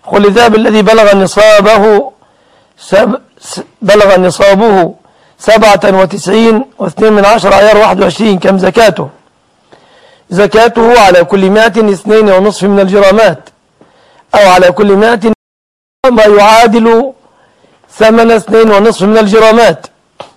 قل الذهب الذي بلغ نصابه 97.2 عيار 21 كم زكاته؟ زكاته على كل 100 2.5 من الجرامات، أو على كل 100 ما يعادل ثمن 2.5 من الجرامات.